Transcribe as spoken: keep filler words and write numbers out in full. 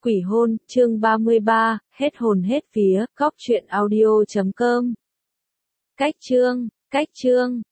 Quỷ hôn, chương ba mươi ba, hết hồn hết vía, cóc truyện audio chấm com. Cách chương, cách chương.